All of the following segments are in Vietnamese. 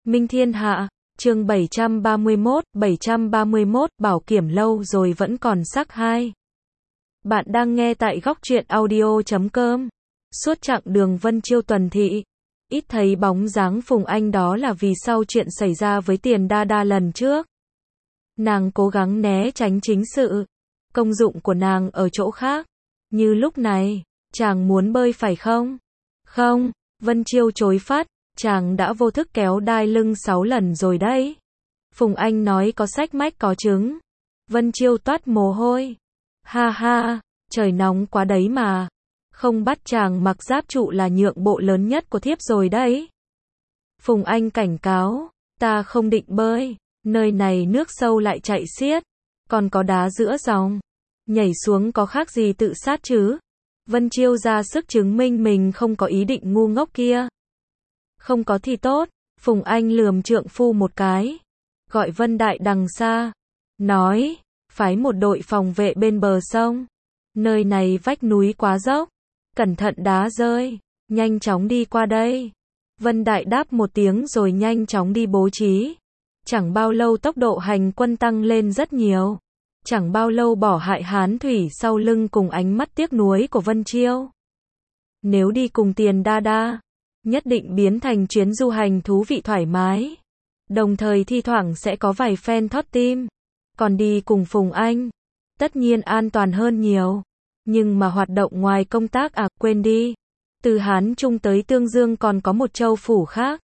Minh Thiên Hạ, chương 731, bảo kiểm lâu rồi vẫn còn sắc 2. Bạn đang nghe tại góc truyện audio.com. Suốt chặng đường Vân Chiêu tuần thị, ít thấy bóng dáng Phùng Anh, đó là vì sau chuyện xảy ra với Tiền Đa Đa lần trước. Nàng cố gắng né tránh chính sự. Công dụng của nàng ở chỗ khác. Như lúc này, chàng muốn bơi phải không? Không, Vân Chiêu chối phát. Chàng đã vô thức kéo đai lưng 6 lần rồi đấy. Phùng Anh nói có sách mách có chứng. Vân Chiêu toát mồ hôi. Ha ha, trời nóng quá đấy mà. Không bắt chàng mặc giáp trụ là nhượng bộ lớn nhất của thiếp rồi đấy. Phùng Anh cảnh cáo, ta không định bơi, nơi này nước sâu lại chạy xiết, còn có đá giữa dòng. Nhảy xuống có khác gì tự sát chứ? Vân Chiêu ra sức chứng minh mình không có ý định ngu ngốc kia. Không có thì tốt, Phùng Anh lườm trượng phu một cái. Gọi Vân Đại đằng xa. Nói, phái một đội phòng vệ bên bờ sông. Nơi này vách núi quá dốc. Cẩn thận đá rơi. Nhanh chóng đi qua đây. Vân Đại đáp một tiếng rồi nhanh chóng đi bố trí. Chẳng bao lâu tốc độ hành quân tăng lên rất nhiều. Chẳng bao lâu bỏ hại Hán Thủy sau lưng cùng ánh mắt tiếc nuối của Vân Chiêu. Nếu đi cùng Tiền Đa Đa, nhất định biến thành chuyến du hành thú vị thoải mái. Đồng thời thi thoảng sẽ có vài phen thót tim. Còn đi cùng Phùng Anh, tất nhiên an toàn hơn nhiều. Nhưng mà hoạt động ngoài công tác quên đi. Từ Hán Trung tới Tương Dương còn có một châu phủ khác.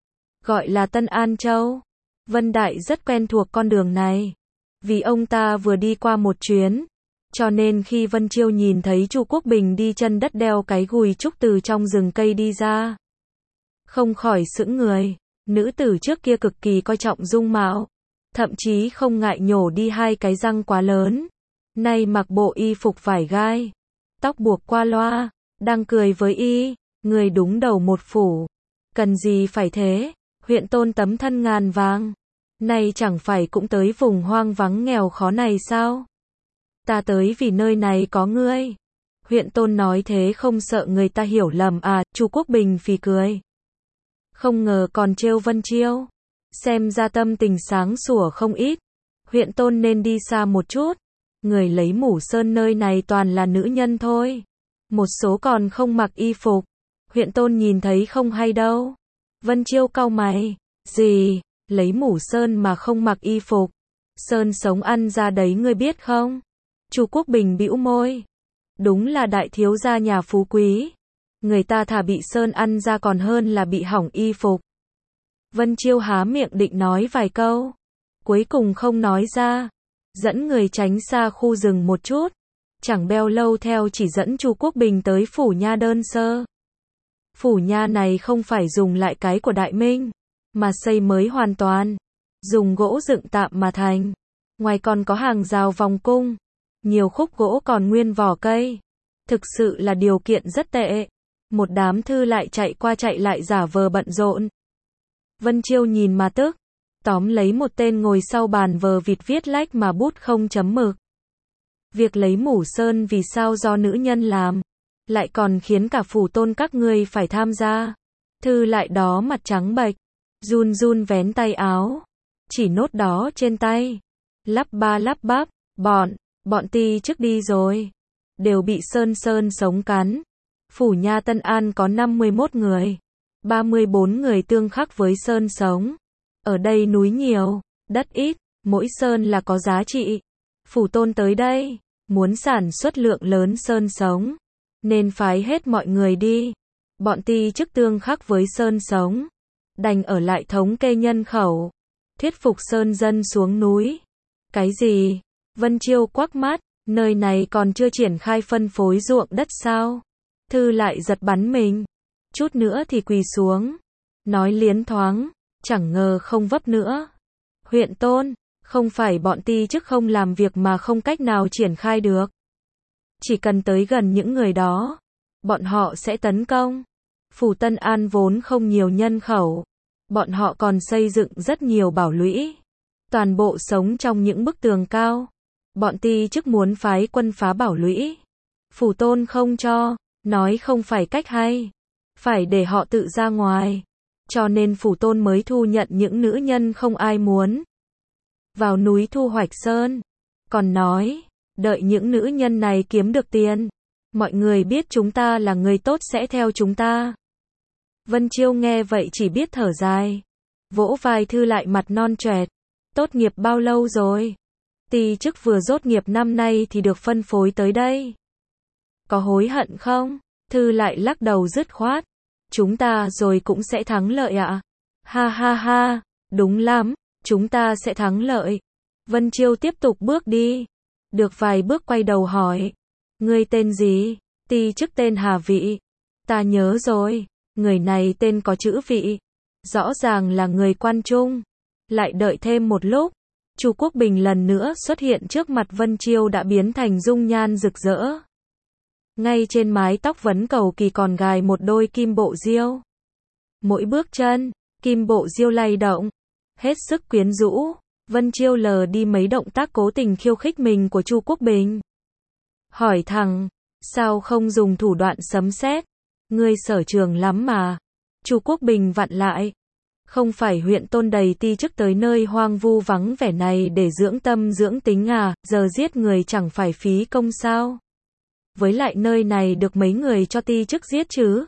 Gọi là Tân An Châu. Vân Đại rất quen thuộc con đường này. Vì ông ta vừa đi qua một chuyến. Cho nên khi Vân Chiêu nhìn thấy Chu Quốc Bình đi chân đất đeo cái gùi trúc từ trong rừng cây đi ra, không khỏi sững người. Nữ tử trước kia cực kỳ coi trọng dung mạo, thậm chí không ngại nhổ đi 2 cái răng quá lớn. Nay mặc bộ y phục vải gai, tóc buộc qua loa, đang cười với y, người đúng đầu một phủ. Cần gì phải thế, huyện tôn tấm thân ngàn vàng. Nay chẳng phải cũng tới vùng hoang vắng nghèo khó này sao? Ta tới vì nơi này có ngươi. Huyện tôn nói thế không sợ người ta hiểu lầm Chu Quốc Bình phì cười. Không ngờ còn trêu Vân Chiêu. Xem ra tâm tình sáng sủa không ít. Huyện tôn nên đi xa một chút. Người lấy Mủ Sơn nơi này toàn là nữ nhân thôi. Một số còn không mặc y phục. Huyện tôn nhìn thấy không hay đâu. Vân Chiêu cau mày. Gì? Lấy Mủ Sơn mà không mặc y phục. Sơn sống ăn ra đấy ngươi biết không? Chu Quốc Bình bĩu môi. Đúng là đại thiếu gia nhà phú quý. Người ta thà bị Sơn ăn ra còn hơn là bị hỏng y phục. Vân Chiêu há miệng định nói vài câu. Cuối cùng không nói ra. Dẫn người tránh xa khu rừng một chút. Chẳng bao lâu theo chỉ dẫn Chu Quốc Bình tới phủ nha đơn sơ. Phủ nha này không phải dùng lại cái của Đại Minh, mà xây mới hoàn toàn. Dùng gỗ dựng tạm mà thành. Ngoài còn có hàng rào vòng cung. Nhiều khúc gỗ còn nguyên vỏ cây. Thực sự là điều kiện rất tệ. Một đám thư lại chạy qua chạy lại giả vờ bận rộn. Vân Chiêu nhìn mà tức. Tóm lấy một tên ngồi sau bàn vờ vịt viết lách mà bút không chấm mực. Việc lấy Mủ Sơn vì sao do nữ nhân làm. Lại còn khiến cả phủ tôn các ngươi phải tham gia. Thư lại đó mặt trắng bệch. Run run vén tay áo. Chỉ nốt đó trên tay. Lắp ba lắp bắp. Bọn ti trước đi rồi. Đều bị Sơn sống cắn. Phủ nha Tân An có 51 người. 34 người tương khắc với Sơn sống. Ở đây núi nhiều, đất ít, mỗi Sơn là có giá trị. Phủ tôn tới đây, muốn sản xuất lượng lớn Sơn sống. Nên phái hết mọi người đi. Bọn ti chức tương khắc với Sơn sống. Đành ở lại thống kê nhân khẩu. Thuyết phục Sơn dân xuống núi. Cái gì? Vân Chiêu quắc mắt, nơi này còn chưa triển khai phân phối ruộng đất sao? Thư lại giật bắn mình. Chút nữa thì quỳ xuống. Nói liến thoáng, chẳng ngờ không vấp nữa. Huyện tôn, không phải bọn ti chức không làm việc mà không cách nào triển khai được. Chỉ cần tới gần những người đó, bọn họ sẽ tấn công. Phủ Tân An vốn không nhiều nhân khẩu. Bọn họ còn xây dựng rất nhiều bảo lũy. Toàn bộ sống trong những bức tường cao. Bọn ti chức muốn phái quân phá bảo lũy. Phủ tôn không cho, nói không phải cách hay. Phải để họ tự ra ngoài. cho nên phủ tôn mới thu nhận những nữ nhân không ai muốn vào núi thu hoạch sơn. Còn nói, đợi những nữ nhân này kiếm được tiền, mọi người biết chúng ta là người tốt sẽ theo chúng ta. Vân Chiêu nghe vậy chỉ biết thở dài, vỗ vai Thư lại mặt non choẹt. Tốt nghiệp bao lâu rồi? Ti chức vừa tốt nghiệp năm nay thì được phân phối tới đây. Có hối hận không? Thư lại lắc đầu dứt khoát. Chúng ta rồi cũng sẽ thắng lợi ạ. Ha ha ha, đúng lắm, chúng ta sẽ thắng lợi. Vân Chiêu tiếp tục bước đi. Được vài bước quay đầu hỏi. Ngươi tên gì? Ti chức tên Hà Vị. Ta nhớ rồi, người này tên có chữ Vị. Rõ ràng là người quan trung. Lại đợi thêm một lúc, Chu Quốc Bình lần nữa xuất hiện trước mặt Vân Chiêu đã biến thành dung nhan rực rỡ. Ngay trên mái tóc vấn cầu kỳ còn gài một đôi kim bộ diêu. Mỗi bước chân, kim bộ diêu lay động, hết sức quyến rũ. Vân Chiêu lờ đi mấy động tác cố tình khiêu khích mình của Chu Quốc Bình. Hỏi thẳng, sao không dùng thủ đoạn sấm sét? Ngươi sở trường lắm mà. Chu Quốc Bình vặn lại. Không phải huyện tôn đầy ti chức tới nơi hoang vu vắng vẻ này để dưỡng tâm dưỡng tính à, giờ giết người chẳng phải phí công sao? Với lại nơi này được mấy người cho ti chức giết chứ?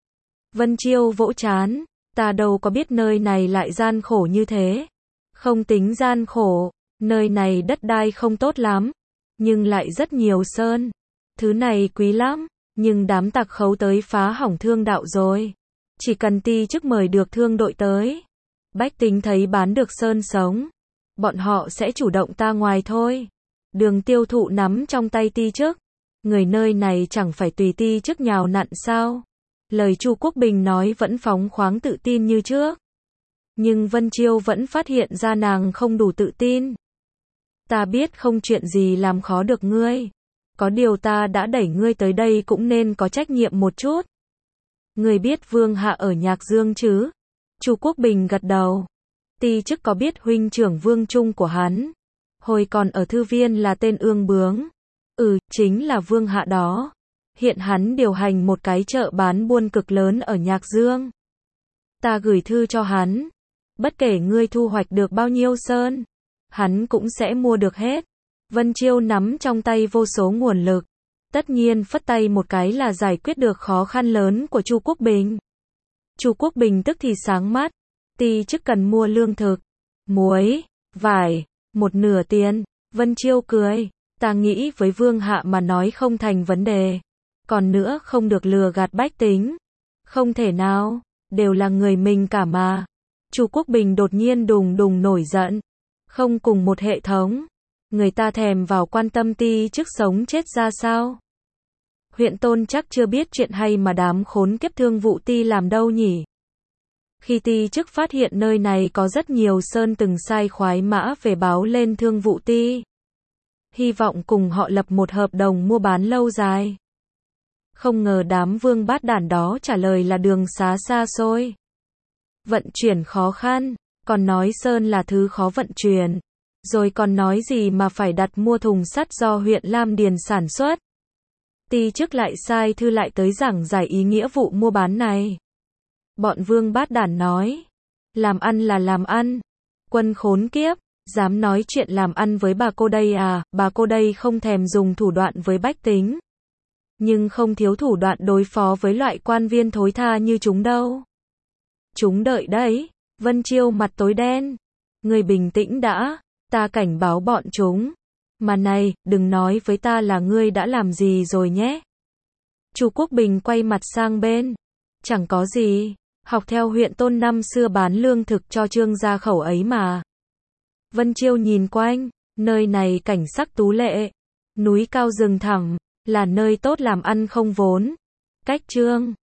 Vân Chiêu vỗ trán, ta đâu có biết nơi này lại gian khổ như thế. Không tính gian khổ, nơi này đất đai không tốt lắm, nhưng lại rất nhiều sơn. Thứ này quý lắm, nhưng đám tặc khấu tới phá hỏng thương đạo rồi. Chỉ cần ti chức mời được thương đội tới, bách tính thấy bán được sơn sống, bọn họ sẽ chủ động ta ngoài thôi. Đường tiêu thụ nắm trong tay ti chức, người nơi này chẳng phải tùy ti chức nhào nặn sao? Lời Chu Quốc Bình nói vẫn phóng khoáng tự tin như trước. Nhưng Vân Chiêu vẫn phát hiện ra nàng không đủ tự tin. Ta biết không chuyện gì làm khó được ngươi. Có điều ta đã đẩy ngươi tới đây cũng nên có trách nhiệm một chút. Ngươi biết Vương Hạ ở Nhạc Dương chứ? Chu Quốc Bình gật đầu. Ti chức có biết huynh trưởng Vương Trung của hắn. Hồi còn ở thư viên là tên Ương Bướng. Chính là Vương Hạ đó. Hiện hắn điều hành một cái chợ bán buôn cực lớn ở Nhạc Dương. Ta gửi thư cho hắn. Bất kể ngươi thu hoạch được bao nhiêu sơn, hắn cũng sẽ mua được hết. Vân Chiêu nắm trong tay vô số nguồn lực. Tất nhiên phất tay một cái là giải quyết được khó khăn lớn của Chu Quốc Bình. Chu Quốc Bình tức thì sáng mắt. Ti chức cần mua lương thực, muối, vải, một nửa tiền. Vân Chiêu cười. Ta nghĩ với Vương Hạ mà nói không thành vấn đề. Còn nữa không được lừa gạt bách tính. Không thể nào, đều là người mình cả mà. Chu Quốc Bình đột nhiên đùng đùng nổi giận. Không cùng một hệ thống, người ta thèm vào quan tâm ti chức sống chết ra sao? Huyện tôn chắc chưa biết chuyện hay mà đám khốn kiếp thương vụ ti làm đâu nhỉ? Khi ti chức phát hiện nơi này có rất nhiều sơn từng sai khoái mã về báo lên thương vụ ti. Hy vọng cùng họ lập một hợp đồng mua bán lâu dài. Không ngờ đám vương bát đản đó trả lời là đường xá xa xôi. Vận chuyển khó khăn, còn nói sơn là thứ khó vận chuyển. Rồi còn nói gì mà phải đặt mua thùng sắt do huyện Lam Điền sản xuất. Ti chức lại sai thư lại tới giảng giải ý nghĩa vụ mua bán này. Bọn vương bát đản nói, làm ăn là làm ăn. Quân khốn kiếp, dám nói chuyện làm ăn với bà cô đây à? Bà cô đây không thèm dùng thủ đoạn với bách tính, nhưng không thiếu thủ đoạn đối phó với loại quan viên thối tha như chúng đâu. Chúng đợi đấy. Vân Chiêu mặt tối đen. Người bình tĩnh đã, ta cảnh báo bọn chúng. Mà này, đừng nói với ta là ngươi đã làm gì rồi nhé. Chu Quốc Bình quay mặt sang bên. Chẳng có gì, học theo huyện tôn năm xưa bán lương thực cho trương gia khẩu ấy mà. Vân Chiêu nhìn quanh, nơi này cảnh sắc tú lệ, núi cao rừng thẳm, là nơi tốt làm ăn không vốn. Cách trương